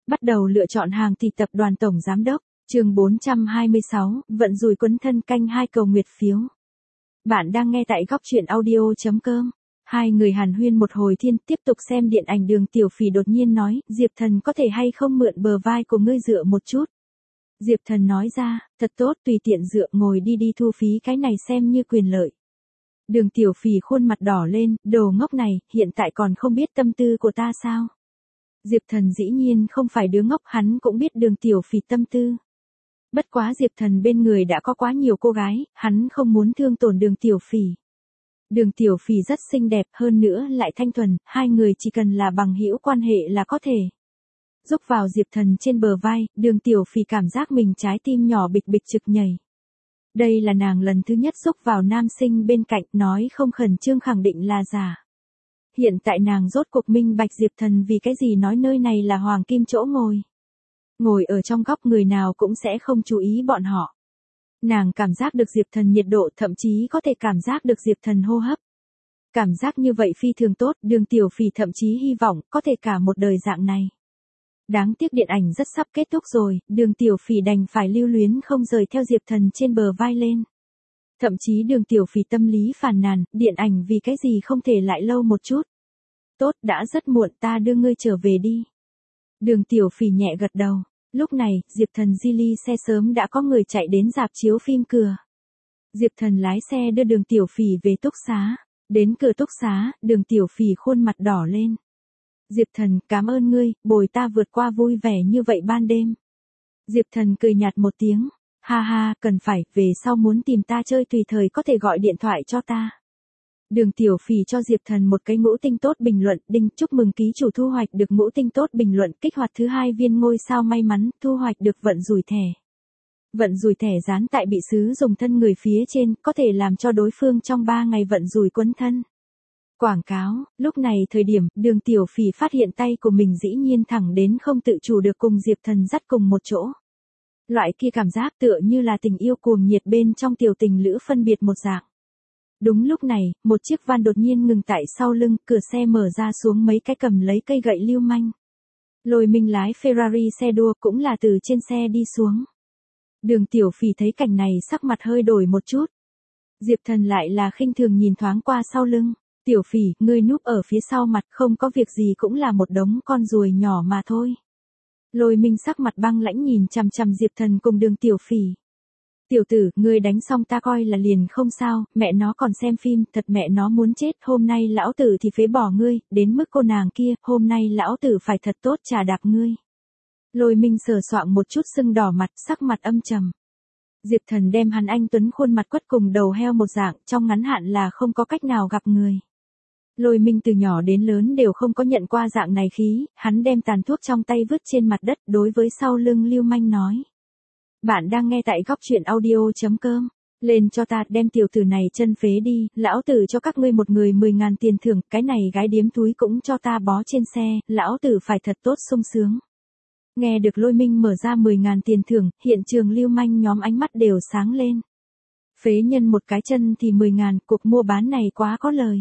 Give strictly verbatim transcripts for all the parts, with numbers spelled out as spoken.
Bắt đầu lựa chọn hàng thì tập đoàn tổng giám đốc, chương bốn trăm hai mươi sáu, vận rủi quấn thân canh hai cầu nguyệt phiếu. Bạn đang nghe tại góc truyện audio chấm com. Hai người hàn huyên một hồi thiên tiếp tục xem điện ảnh Đường Tiểu Phỉ đột nhiên nói, Diệp Thần có thể hay không mượn bờ vai của ngươi dựa một chút. Diệp Thần nói ra, thật tốt tùy tiện dựa ngồi đi đi thu phí cái này xem như quyền lợi. Đường Tiểu Phỉ khuôn mặt đỏ lên, đồ ngốc này, hiện tại còn không biết tâm tư của ta sao? Diệp Thần dĩ nhiên không phải đứa ngốc, hắn cũng biết Đường Tiểu Phỉ tâm tư. Bất quá Diệp Thần bên người đã có quá nhiều cô gái, hắn không muốn thương tổn Đường Tiểu Phỉ. Đường Tiểu Phỉ rất xinh đẹp, hơn nữa lại thanh thuần, hai người chỉ cần là bằng hữu quan hệ là có thể. Giúp vào Diệp Thần trên bờ vai, Đường Tiểu Phỉ cảm giác mình trái tim nhỏ bịch bịch trực nhảy. Đây là nàng lần thứ nhất giúp vào nam sinh bên cạnh, nói không khẩn trương khẳng định là giả. Hiện tại nàng rốt cuộc minh bạch Diệp Thần vì cái gì nói nơi này là hoàng kim chỗ ngồi. Ngồi ở trong góc người nào cũng sẽ không chú ý bọn họ. Nàng cảm giác được Diệp Thần nhiệt độ, thậm chí có thể cảm giác được Diệp Thần hô hấp. Cảm giác như vậy phi thường tốt, Đường Tiểu Phỉ thậm chí hy vọng có thể cả một đời dạng này. Đáng tiếc điện ảnh rất sắp kết thúc rồi, Đường Tiểu Phỉ đành phải lưu luyến không rời theo Diệp Thần trên bờ vai lên. Thậm chí Đường Tiểu Phỉ tâm lý phàn nàn, điện ảnh vì cái gì không thể lại lâu một chút. Tốt, đã rất muộn, ta đưa ngươi trở về đi. Đường Tiểu Phỉ nhẹ gật đầu. Lúc này, Diệp Thần di ly xe sớm đã có người chạy đến rạp chiếu phim cửa. Diệp Thần lái xe đưa Đường Tiểu Phỉ về túc xá. Đến cửa túc xá, Đường Tiểu Phỉ khuôn mặt đỏ lên. Diệp Thần, cảm ơn ngươi, bồi ta vượt qua vui vẻ như vậy ban đêm. Diệp Thần cười nhạt một tiếng. Ha ha, cần phải, về sau muốn tìm ta chơi tùy thời có thể gọi điện thoại cho ta. Đường Tiểu Phỉ cho Diệp Thần một cái ngũ tinh tốt bình luận, đinh, chúc mừng ký chủ thu hoạch được ngũ tinh tốt bình luận, kích hoạt thứ hai viên ngôi sao may mắn, thu hoạch được vận rủi thẻ. Vận rủi thẻ dán tại bị sứ dùng thân người phía trên, có thể làm cho đối phương trong ba ngày vận rủi quấn thân. Quảng cáo, lúc này thời điểm, Đường Tiểu Phỉ phát hiện tay của mình dĩ nhiên thẳng đến không tự chủ được cùng Diệp Thần dắt cùng một chỗ. Loại kia cảm giác tựa như là tình yêu cuồng nhiệt bên trong tiểu tình lữ phân biệt một dạng. Đúng lúc này, một chiếc van đột nhiên ngừng tại sau lưng, cửa xe mở ra xuống mấy cái cầm lấy cây gậy lưu manh. Lôi Minh lái Ferrari xe đua cũng là từ trên xe đi xuống. Đường Tiểu Phỉ thấy cảnh này sắc mặt hơi đổi một chút. Diệp Thần lại là khinh thường nhìn thoáng qua sau lưng. Tiểu Phỉ, ngươi núp ở phía sau mặt, không có việc gì cũng là một đống con ruồi nhỏ mà thôi. Lôi Minh sắc mặt băng lãnh nhìn chằm chằm Diệp Thần cùng Đường Tiểu Phỉ. Tiểu tử, ngươi đánh xong ta coi là liền không sao, mẹ nó còn xem phim, thật mẹ nó muốn chết, hôm nay lão tử thì phế bỏ ngươi, đến mức cô nàng kia, hôm nay lão tử phải thật tốt trà đạp ngươi. Lôi Minh sờ soạng một chút sưng đỏ mặt, sắc mặt âm trầm. Diệp Thần đem hắn anh tuấn khuôn mặt quất cùng đầu heo một dạng, trong ngắn hạn là không có cách nào gặp người. Lôi Minh từ nhỏ đến lớn đều không có nhận qua dạng này khí, hắn đem tàn thuốc trong tay vứt trên mặt đất, đối với sau lưng lưu manh nói. Bạn đang nghe tại góc truyện audio chấm com. Lên cho ta, đem tiểu tử này chân phế đi, lão tử cho các ngươi một người mười ngàn tiền thưởng, cái này gái điếm túi cũng cho ta bó trên xe, lão tử phải thật tốt sung sướng. Nghe được Lôi Minh mở ra mười ngàn tiền thưởng, hiện trường lưu manh nhóm ánh mắt đều sáng lên. Phế nhân một cái chân thì mười ngàn, cuộc mua bán này quá có lời.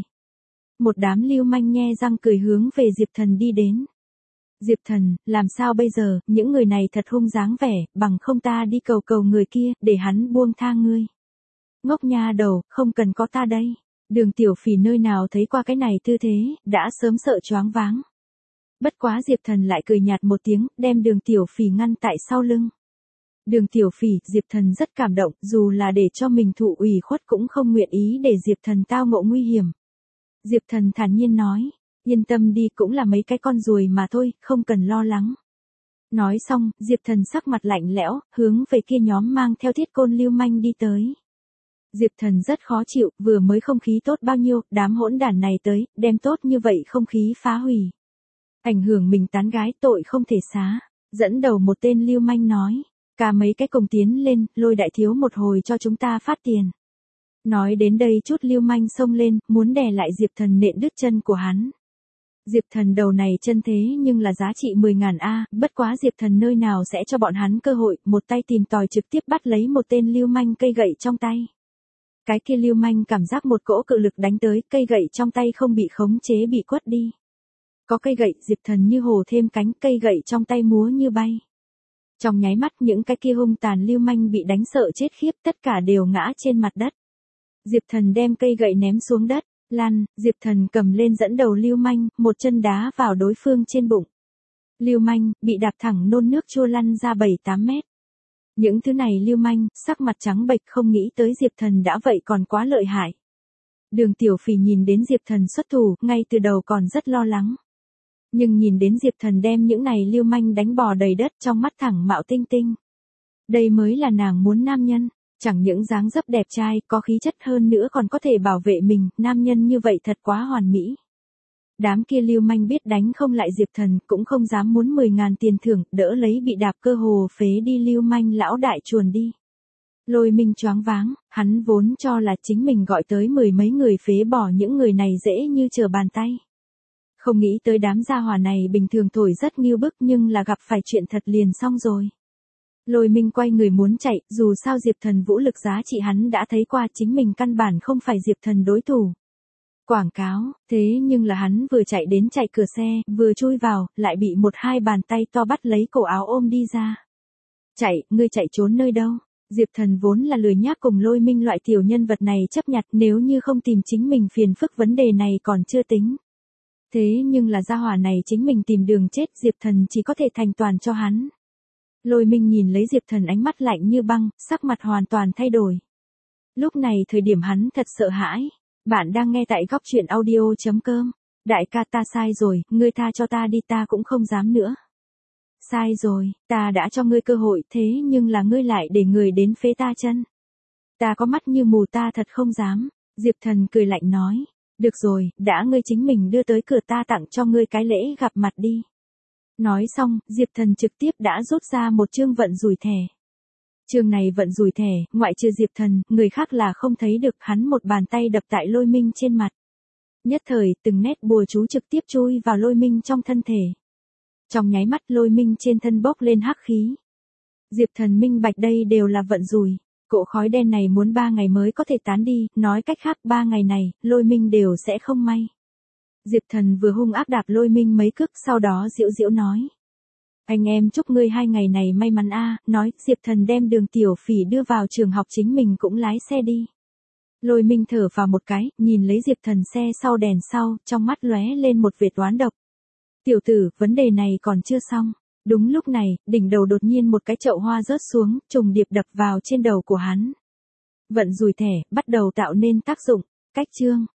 Một đám lưu manh nhe răng cười hướng về Diệp Thần đi đến. Diệp Thần, làm sao bây giờ, những người này thật hung dáng vẻ, bằng không ta đi cầu cầu người kia, để hắn buông tha ngươi. Ngốc nha đầu, không cần có ta đây. Đường Tiểu Phỉ nơi nào thấy qua cái này tư thế, đã sớm sợ choáng váng. Bất quá Diệp Thần lại cười nhạt một tiếng, đem Đường Tiểu Phỉ ngăn tại sau lưng. Đường Tiểu Phỉ, Diệp Thần rất cảm động, dù là để cho mình thụ ủy khuất cũng không nguyện ý để Diệp Thần tao ngộ nguy hiểm. Diệp Thần thản nhiên nói. Yên tâm đi, cũng là mấy cái con ruồi mà thôi, không cần lo lắng. Nói xong, Diệp Thần sắc mặt lạnh lẽo, hướng về kia nhóm mang theo thiết côn lưu manh đi tới. Diệp Thần rất khó chịu, vừa mới không khí tốt bao nhiêu, đám hỗn đản này tới, đem tốt như vậy không khí phá hủy. Ảnh hưởng mình tán gái, tội không thể xá. Dẫn đầu một tên lưu manh nói, cả mấy cái cùng tiến lên, Lôi đại thiếu một hồi cho chúng ta phát tiền. Nói đến đây chút lưu manh xông lên, muốn đè lại Diệp Thần nện đứt chân của hắn. Diệp Thần đầu này chân thế nhưng là giá trị mười ngàn A, bất quá Diệp Thần nơi nào sẽ cho bọn hắn cơ hội, một tay tìm tòi trực tiếp bắt lấy một tên lưu manh cây gậy trong tay. Cái kia lưu manh cảm giác một cỗ cự lực đánh tới, cây gậy trong tay không bị khống chế bị quất đi. Có cây gậy, Diệp Thần như hổ thêm cánh, cây gậy trong tay múa như bay. Trong nháy mắt những cái kia hung tàn lưu manh bị đánh sợ chết khiếp, tất cả đều ngã trên mặt đất. Diệp Thần đem cây gậy ném xuống đất, lăn, Diệp Thần cầm lên dẫn đầu lưu manh, một chân đá vào đối phương trên bụng. Lưu manh, bị đạp thẳng nôn nước chua lăn ra bảy tám mét. Những thứ này lưu manh, sắc mặt trắng bệch không nghĩ tới Diệp Thần đã vậy còn quá lợi hại. Đường Tiểu Phỉ nhìn đến Diệp Thần xuất thủ, ngay từ đầu còn rất lo lắng. Nhưng nhìn đến Diệp Thần đem những này lưu manh đánh bò đầy đất trong mắt thẳng mạo tinh tinh. Đây mới là nàng muốn nam nhân, chẳng những dáng dấp đẹp trai, có khí chất hơn nữa còn có thể bảo vệ mình, nam nhân như vậy thật quá hoàn mỹ. Đám kia lưu manh biết đánh không lại Diệp Thần, cũng không dám muốn mười ngàn tiền thưởng, đỡ lấy bị đạp cơ hồ phế đi lưu manh lão đại chuồn đi. Lôi Minh choáng váng, hắn vốn cho là chính mình gọi tới mười mấy người phế bỏ những người này dễ như trở bàn tay. Không nghĩ tới đám gia hỏa này bình thường thổi rất nghiêu bức nhưng là gặp phải chuyện thật liền xong rồi. Lôi Minh quay người muốn chạy, dù sao Diệp Thần vũ lực giá trị hắn đã thấy qua, chính mình căn bản không phải Diệp Thần đối thủ. Quảng cáo, thế nhưng là hắn vừa chạy đến chạy cửa xe, vừa chui vào, lại bị một hai bàn tay to bắt lấy cổ áo ôm đi ra. Chạy, ngươi chạy trốn nơi đâu? Diệp Thần vốn là lười nhác cùng Lôi Minh loại tiểu nhân vật này chấp nhặt, nếu như không tìm chính mình phiền phức vấn đề này còn chưa tính. Thế nhưng là gia hỏa này chính mình tìm đường chết, Diệp Thần chỉ có thể thành toàn cho hắn. Lôi Minh nhìn lấy Diệp Thần ánh mắt lạnh như băng, sắc mặt hoàn toàn thay đổi. Lúc này thời điểm hắn thật sợ hãi. Bạn đang nghe tại góc truyện audio chấm com. Đại ca ta sai rồi, ngươi tha cho ta đi, ta cũng không dám nữa. Sai rồi, ta đã cho ngươi cơ hội, thế nhưng là ngươi lại để người đến phế ta chân. Ta có mắt như mù, ta thật không dám. Diệp Thần cười lạnh nói. Được rồi, đã ngươi chính mình đưa tới cửa, ta tặng cho ngươi cái lễ gặp mặt đi. Nói xong, Diệp Thần trực tiếp đã rút ra một chương vận rủi thẻ. Chương này vận rủi thẻ, ngoại trừ Diệp Thần, người khác là không thấy được, hắn một bàn tay đập tại Lôi Minh trên mặt. Nhất thời, từng nét bùa chú trực tiếp chui vào Lôi Minh trong thân thể. Trong nháy mắt Lôi Minh trên thân bốc lên hắc khí. Diệp Thần minh bạch đây đều là vận rủi. Cỗ khói đen này muốn ba ngày mới có thể tán đi, nói cách khác ba ngày này, Lôi Minh đều sẽ không may. Diệp Thần vừa hung ác đạp Lôi Minh mấy cước, sau đó giễu giễu nói. Anh em chúc ngươi hai ngày này may mắn a. Nói, Diệp Thần đem Đường Tiểu Phỉ đưa vào trường học, chính mình cũng lái xe đi. Lôi Minh thở vào một cái, nhìn lấy Diệp Thần xe sau đèn sau, trong mắt lóe lên một vệt oán độc. Tiểu tử, vấn đề này còn chưa xong. Đúng lúc này, đỉnh đầu đột nhiên một cái chậu hoa rớt xuống, trùng điệp đập vào trên đầu của hắn. Vận rủi thẻ, bắt đầu tạo nên tác dụng. Cách chương.